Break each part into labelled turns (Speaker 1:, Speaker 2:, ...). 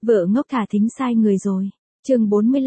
Speaker 1: Vợ ngốc thả thính sai người rồi. Chương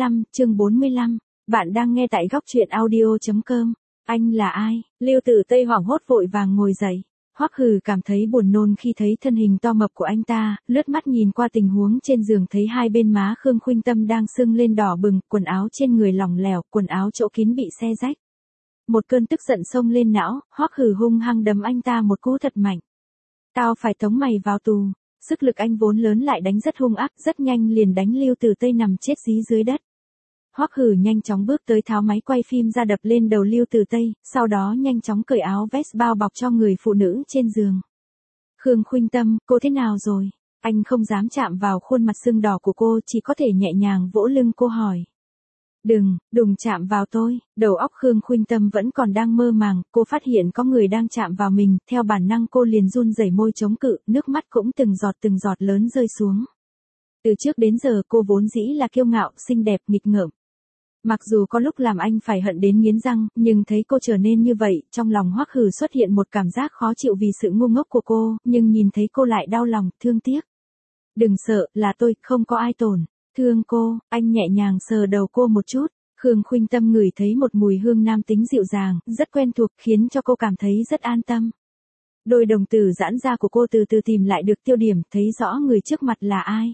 Speaker 1: 45. Bạn đang nghe tại góc truyện audio.com. Anh là ai? Lưu Tử Tây hoảng hốt vội vàng ngồi dậy. Hoắc Hừ cảm thấy buồn nôn khi thấy thân hình to mập của anh ta, lướt mắt nhìn qua tình huống trên giường thấy hai bên má Khương Khuynh Tâm đang sưng lên đỏ bừng, quần áo trên người lỏng lẻo, quần áo chỗ kín bị xé rách. Một cơn tức giận xông lên não, Hoắc Hừ hung hăng đấm anh ta một cú thật mạnh. Tao phải tống mày vào tù. Sức lực anh vốn lớn lại đánh rất hung ác, rất nhanh liền đánh Lưu Tử Tây nằm chết dí dưới đất. Hoắc Hừ nhanh chóng bước tới tháo máy quay phim ra đập lên đầu Lưu Tử Tây, sau đó nhanh chóng cởi áo vest bao bọc cho người phụ nữ trên giường. Khương Khuynh Tâm, cô thế nào rồi? Anh không dám chạm vào khuôn mặt sưng đỏ của cô, chỉ có thể nhẹ nhàng vỗ lưng cô hỏi. Đừng chạm vào tôi. Đầu óc Khương Khuynh Tâm vẫn còn đang mơ màng, cô phát hiện có người đang chạm vào mình, theo bản năng cô liền run rẩy môi chống cự, nước mắt cũng từng giọt lớn rơi xuống. Từ trước đến giờ cô vốn dĩ là kiêu ngạo, xinh đẹp, nghịch ngợm. Mặc dù có lúc làm anh phải hận đến nghiến răng, nhưng thấy cô trở nên như vậy, trong lòng Hoắc Hừ xuất hiện một cảm giác khó chịu vì sự ngu ngốc của cô, nhưng nhìn thấy cô lại đau lòng, thương tiếc. Đừng sợ, là tôi, không có ai tổn thương cô. Anh nhẹ nhàng sờ đầu cô một chút. Khương Khuynh Tâm ngửi thấy một mùi hương nam tính dịu dàng, rất quen thuộc, khiến cho cô cảm thấy rất an tâm. Đôi đồng tử giãn ra của cô từ từ tìm lại được tiêu điểm, thấy rõ người trước mặt là ai.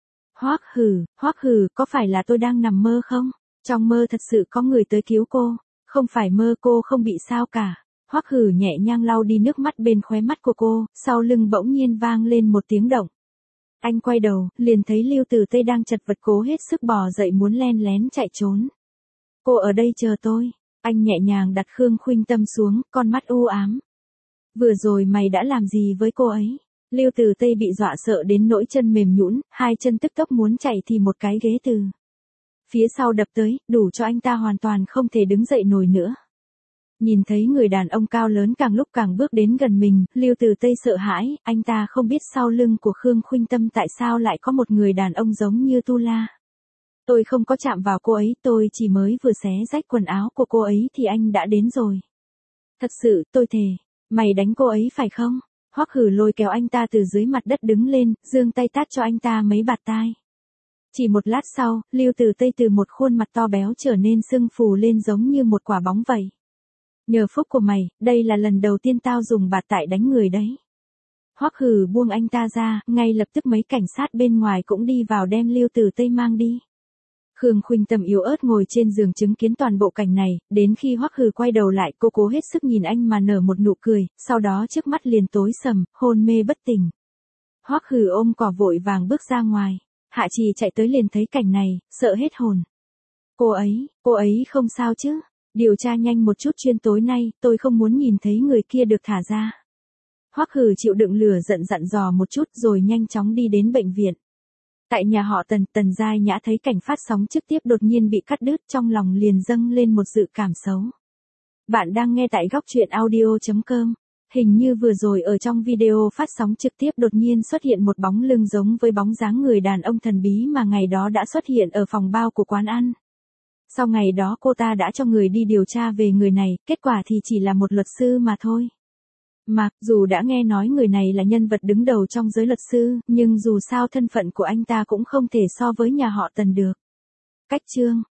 Speaker 1: Hoắc Hừ, có phải là tôi đang nằm mơ không? Trong mơ thật sự có người tới cứu cô. Không phải mơ, cô không bị sao cả. Hoắc Hừ nhẹ nhàng lau đi nước mắt bên khóe mắt của cô, sau lưng bỗng nhiên vang lên một tiếng động. Anh quay đầu, liền thấy Lưu Tử Tây đang chật vật cố hết sức bò dậy muốn len lén chạy trốn. Cô ở đây chờ tôi. Anh nhẹ nhàng đặt Khương Khuynh Tâm xuống, con mắt u ám. Vừa rồi mày đã làm gì với cô ấy? Lưu Tử Tây bị dọa sợ đến nỗi chân mềm nhũn, hai chân tức tốc muốn chạy thì một cái ghế từ phía sau đập tới, đủ cho anh ta hoàn toàn không thể đứng dậy nổi nữa. Nhìn thấy người đàn ông cao lớn càng lúc càng bước đến gần mình, Lưu Tử Tây sợ hãi, anh ta không biết sau lưng của Khương Khuynh Tâm tại sao lại có một người đàn ông giống như Tu La. Tôi không có chạm vào cô ấy, tôi chỉ mới vừa xé rách quần áo của cô ấy thì anh đã đến rồi. Thật sự, tôi thề. Mày đánh cô ấy phải không? Hoắc Hừ lôi kéo anh ta từ dưới mặt đất đứng lên, giương tay tát cho anh ta mấy bạt tai. Chỉ một lát sau, Lưu Tử Tây từ một khuôn mặt to béo trở nên sưng phù lên giống như một quả bóng vậy. Nhờ phúc của mày, đây là lần đầu tiên tao dùng bạt tại đánh người đấy. Hoắc Hừ buông anh ta ra, ngay lập tức mấy cảnh sát bên ngoài cũng đi vào đem Lưu Tử Tây mang đi. Khương Khuynh Tâm yếu ớt ngồi trên giường chứng kiến toàn bộ cảnh này, đến khi Hoắc Hừ quay đầu lại cô cố hết sức nhìn anh mà nở một nụ cười, sau đó trước mắt liền tối sầm, hôn mê bất tỉnh. Hoắc Hừ ôm cỏ vội vàng bước ra ngoài. Hạ Trì chạy tới liền thấy cảnh này, sợ hết hồn. Cô ấy không sao chứ? Điều tra nhanh một chút, chuyên tối nay, tôi không muốn nhìn thấy người kia được thả ra. Hoắc Hừ chịu đựng lửa giận dặn dò một chút rồi nhanh chóng đi đến bệnh viện. Tại nhà họ Tần Giai Nhã thấy cảnh phát sóng trực tiếp đột nhiên bị cắt đứt, trong lòng liền dâng lên một dự cảm xấu. Bạn đang nghe tại góc truyện audio.com. Hình như vừa rồi ở trong video phát sóng trực tiếp đột nhiên xuất hiện một bóng lưng giống với bóng dáng người đàn ông thần bí mà ngày đó đã xuất hiện ở phòng bao của quán ăn. Sau ngày đó cô ta đã cho người đi điều tra về người này, kết quả thì chỉ là một luật sư mà thôi. Mà, dù đã nghe nói người này là nhân vật đứng đầu trong giới luật sư, nhưng dù sao thân phận của anh ta cũng không thể so với nhà họ Tần được. Cách chương.